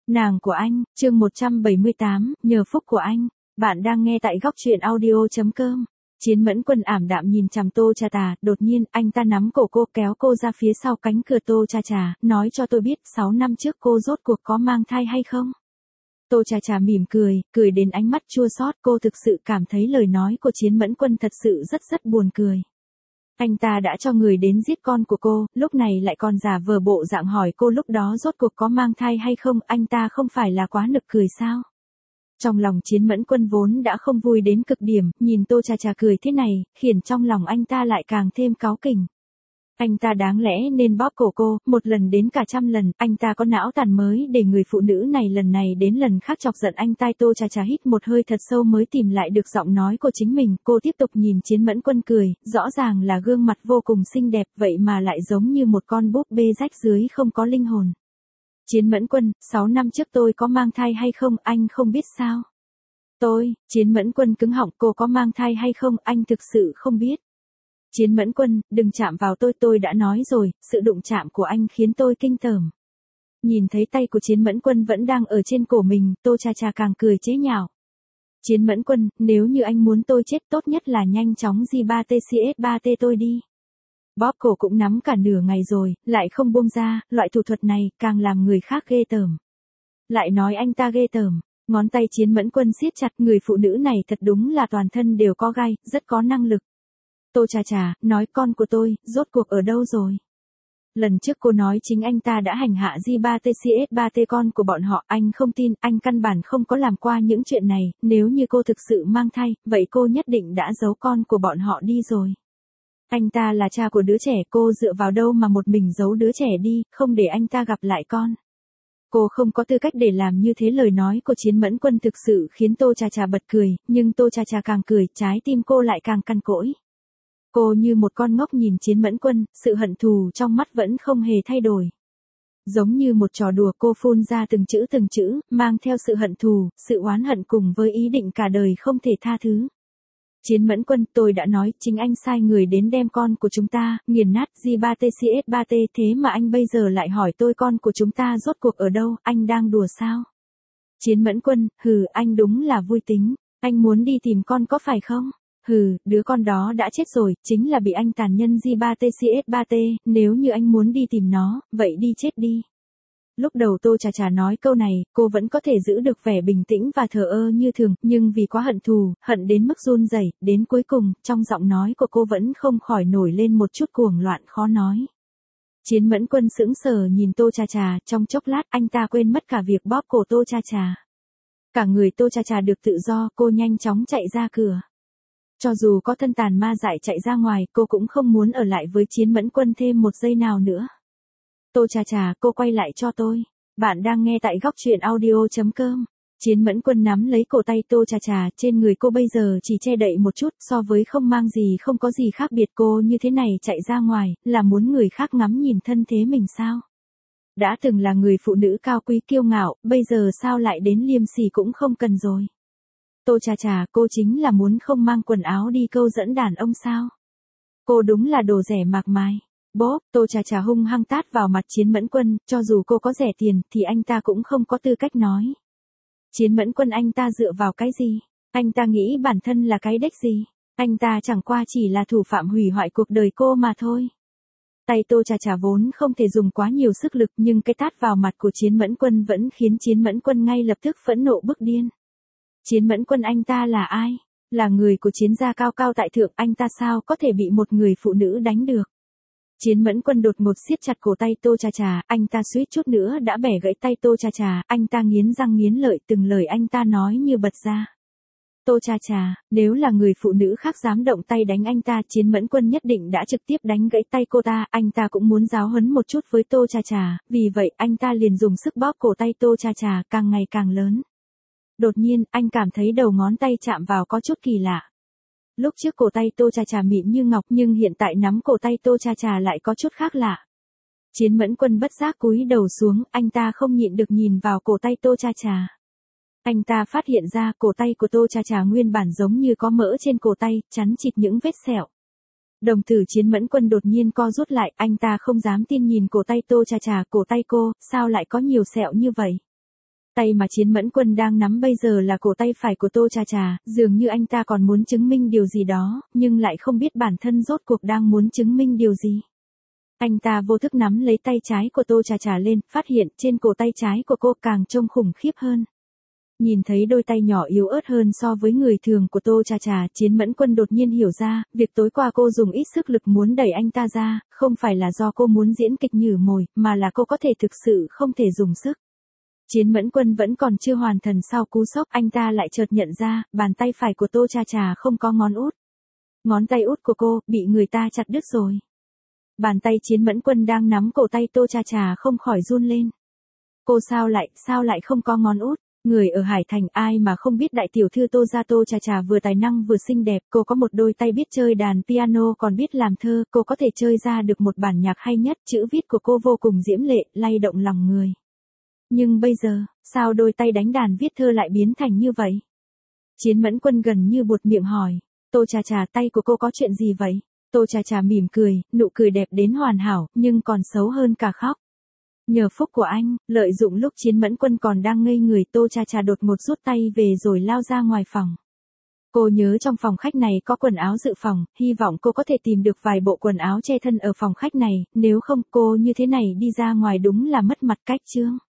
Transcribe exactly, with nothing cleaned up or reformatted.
Nàng của anh, chương một trăm bảy mươi tám, nhờ phúc của anh. Bạn đang nghe tại góc truyện audio.com. Chiến Mẫn Quân ảm đạm nhìn chằm Tô Cha Tà, đột nhiên, anh ta nắm cổ cô kéo cô ra phía sau cánh cửa Tô Cha Trà, nói cho tôi biết sáu năm trước cô rốt cuộc có mang thai hay không? Tô Cha Trà mỉm cười, cười đến ánh mắt chua xót, cô thực sự cảm thấy lời nói của Chiến Mẫn Quân thật sự rất rất buồn cười. Anh ta đã cho người đến giết con của cô, lúc này lại còn giả vờ bộ dạng hỏi cô lúc đó rốt cuộc có mang thai hay không, anh ta không phải là quá nực cười sao? Trong lòng Chiến Mẫn Quân vốn đã không vui đến cực điểm, nhìn Tô Cha Trà cười thế này, khiến trong lòng anh ta lại càng thêm cáu kỉnh. Anh ta đáng lẽ nên bóp cổ cô, một lần đến cả trăm lần, anh ta có não tàn mới để người phụ nữ này lần này đến lần khác chọc giận anh tai. Tô Cha Trà hít một hơi thật sâu mới tìm lại được giọng nói của chính mình, cô tiếp tục nhìn Chiến Mẫn Quân cười, rõ ràng là gương mặt vô cùng xinh đẹp, vậy mà lại giống như một con búp bê rách dưới không có linh hồn. Chiến Mẫn Quân, sáu năm trước tôi có mang thai hay không, anh không biết sao? Tôi, Chiến Mẫn Quân cứng họng, cô có mang thai hay không, anh thực sự không biết. Chiến Mẫn Quân, đừng chạm vào tôi, tôi đã nói rồi, sự đụng chạm của anh khiến tôi kinh tởm. Nhìn thấy tay của Chiến Mẫn Quân vẫn đang ở trên cổ mình, Tô Cha Trà càng cười chế nhạo. Chiến Mẫn Quân, nếu như anh muốn tôi chết tốt nhất là nhanh chóng G ba T C S ba T tôi đi. Bóp cổ cũng nắm cả nửa ngày rồi, lại không buông ra, loại thủ thuật này càng làm người khác ghê tởm. Lại nói anh ta ghê tởm, ngón tay Chiến Mẫn Quân siết chặt, người phụ nữ này thật đúng là toàn thân đều có gai, rất có năng lực. Tô Cha Trà, nói con của tôi, rốt cuộc ở đâu rồi? Lần trước cô nói chính anh ta đã hành hạ G ba T C S ba T con của bọn họ, anh không tin, anh căn bản không có làm qua những chuyện này, nếu như cô thực sự mang thai, vậy cô nhất định đã giấu con của bọn họ đi rồi. Anh ta là cha của đứa trẻ, cô dựa vào đâu mà một mình giấu đứa trẻ đi, không để anh ta gặp lại con. Cô không có tư cách để làm như thế. Lời nói của Chiến Mẫn Quân thực sự khiến Tô Cha Trà bật cười, nhưng Tô Cha Trà càng cười, trái tim cô lại càng cằn cỗi. Cô như một con ngốc nhìn Chiến Mẫn Quân, sự hận thù trong mắt vẫn không hề thay đổi. Giống như một trò đùa, cô phun ra từng chữ từng chữ, mang theo sự hận thù, sự oán hận cùng với ý định cả đời không thể tha thứ. Chiến Mẫn Quân, tôi đã nói, chính anh sai người đến đem con của chúng ta, nghiền nát G ba T C S ba T, thế mà anh bây giờ lại hỏi tôi con của chúng ta rốt cuộc ở đâu, anh đang đùa sao? Chiến Mẫn Quân, hừ, anh đúng là vui tính, anh muốn đi tìm con có phải không? Hừ, đứa con đó đã chết rồi, chính là bị anh tàn nhân G ba T C S ba T, nếu như anh muốn đi tìm nó, vậy đi chết đi. Lúc đầu Tô Cha Trà nói câu này, cô vẫn có thể giữ được vẻ bình tĩnh và thờ ơ như thường, nhưng vì quá hận thù, hận đến mức run rẩy, đến cuối cùng, trong giọng nói của cô vẫn không khỏi nổi lên một chút cuồng loạn khó nói. Chiến Mẫn Quân sững sờ nhìn Tô Cha Trà, trong chốc lát anh ta quên mất cả việc bóp cổ Tô Cha Trà. Cả người Tô Cha Trà được tự do, cô nhanh chóng chạy ra cửa. Cho dù có thân tàn ma dại chạy ra ngoài, cô cũng không muốn ở lại với Chiến Mẫn Quân thêm một giây nào nữa. Tô Cha Trà, cô quay lại cho tôi. Bạn đang nghe tại góc truyện audio.com. Chiến Mẫn Quân nắm lấy cổ tay Tô Cha Trà, trên người cô bây giờ chỉ che đậy một chút, so với không mang gì không có gì khác biệt. Cô như thế này chạy ra ngoài, là muốn người khác ngắm nhìn thân thế mình sao? Đã từng là người phụ nữ cao quý kiêu ngạo, bây giờ sao lại đến liêm sỉ cũng không cần rồi? Tô Cha Trà, cô chính là muốn không mang quần áo đi câu dẫn đàn ông sao? Cô đúng là đồ rẻ mạc mài. Bốp, Tô Cha Trà hung hăng tát vào mặt Chiến Mẫn Quân, cho dù cô có rẻ tiền, thì anh ta cũng không có tư cách nói. Chiến Mẫn Quân, anh ta dựa vào cái gì? Anh ta nghĩ bản thân là cái đếch gì? Anh ta chẳng qua chỉ là thủ phạm hủy hoại cuộc đời cô mà thôi. Tay Tô Cha Trà vốn không thể dùng quá nhiều sức lực, nhưng cái tát vào mặt của Chiến Mẫn Quân vẫn khiến Chiến Mẫn Quân ngay lập tức phẫn nộ bức điên. Chiến Mẫn Quân, anh ta là ai? Là người của Chiến gia cao cao tại thượng, anh ta sao có thể bị một người phụ nữ đánh được? Chiến Mẫn Quân đột ngột siết chặt cổ tay Tô Cha Trà, anh ta suýt chút nữa đã bẻ gãy tay Tô Cha Trà, anh ta nghiến răng nghiến lợi, từng lời anh ta nói như bật ra. Tô Cha Trà, nếu là người phụ nữ khác dám động tay đánh anh ta, Chiến Mẫn Quân nhất định đã trực tiếp đánh gãy tay cô ta, anh ta cũng muốn giáo huấn một chút với Tô Cha Trà, vì vậy anh ta liền dùng sức bóp cổ tay Tô Cha Trà, càng ngày càng lớn. Đột nhiên, anh cảm thấy đầu ngón tay chạm vào có chút kỳ lạ. Lúc trước cổ tay Tô Cha Trà mịn như ngọc, nhưng hiện tại nắm cổ tay Tô Cha Trà lại có chút khác lạ. Chiến Mẫn Quân bất giác cúi đầu xuống, anh ta không nhịn được nhìn vào cổ tay Tô Cha Trà. Anh ta phát hiện ra cổ tay của Tô Cha Trà nguyên bản giống như có mỡ trên cổ tay, chắn chịt những vết sẹo. Đồng tử Chiến Mẫn Quân đột nhiên co rút lại, anh ta không dám tin nhìn cổ tay Tô Cha Trà, cổ tay cô, sao lại có nhiều sẹo như vậy? Tay mà Chiến Mẫn Quân đang nắm bây giờ là cổ tay phải của Tô Trà Trà, dường như anh ta còn muốn chứng minh điều gì đó, nhưng lại không biết bản thân rốt cuộc đang muốn chứng minh điều gì. Anh ta vô thức nắm lấy tay trái của Tô Trà Trà lên, phát hiện trên cổ tay trái của cô càng trông khủng khiếp hơn. Nhìn thấy đôi tay nhỏ yếu ớt hơn so với người thường của Tô Trà Trà, Chiến Mẫn Quân đột nhiên hiểu ra, việc tối qua cô dùng ít sức lực muốn đẩy anh ta ra, không phải là do cô muốn diễn kịch nhử mồi, mà là cô có thể thực sự không thể dùng sức. Chiến Mẫn Quân vẫn còn chưa hoàn thần sau cú sốc, anh ta lại chợt nhận ra, bàn tay phải của Tô Trà Trà không có ngón út. Ngón tay út của cô, bị người ta chặt đứt rồi. Bàn tay Chiến Mẫn Quân đang nắm cổ tay Tô Trà Trà không khỏi run lên. Cô sao lại, sao lại không có ngón út? Người ở Hải Thành ai mà không biết đại tiểu thư Tô gia Tô Trà Trà vừa tài năng vừa xinh đẹp, cô có một đôi tay biết chơi đàn piano còn biết làm thơ, cô có thể chơi ra được một bản nhạc hay nhất, chữ viết của cô vô cùng diễm lệ, lay động lòng người. Nhưng bây giờ, sao đôi tay đánh đàn viết thơ lại biến thành như vậy? Chiến Mẫn Quân gần như buột miệng hỏi, Tô Trà Trà tay của cô có chuyện gì vậy? Tô Trà Trà mỉm cười, nụ cười đẹp đến hoàn hảo, nhưng còn xấu hơn cả khóc. Nhờ phúc của anh, lợi dụng lúc Chiến Mẫn Quân còn đang ngây người, Tô Trà Trà đột ngột rút tay về rồi lao ra ngoài phòng. Cô nhớ trong phòng khách này có quần áo dự phòng, hy vọng cô có thể tìm được vài bộ quần áo che thân ở phòng khách này, nếu không cô như thế này đi ra ngoài đúng là mất mặt cách chương.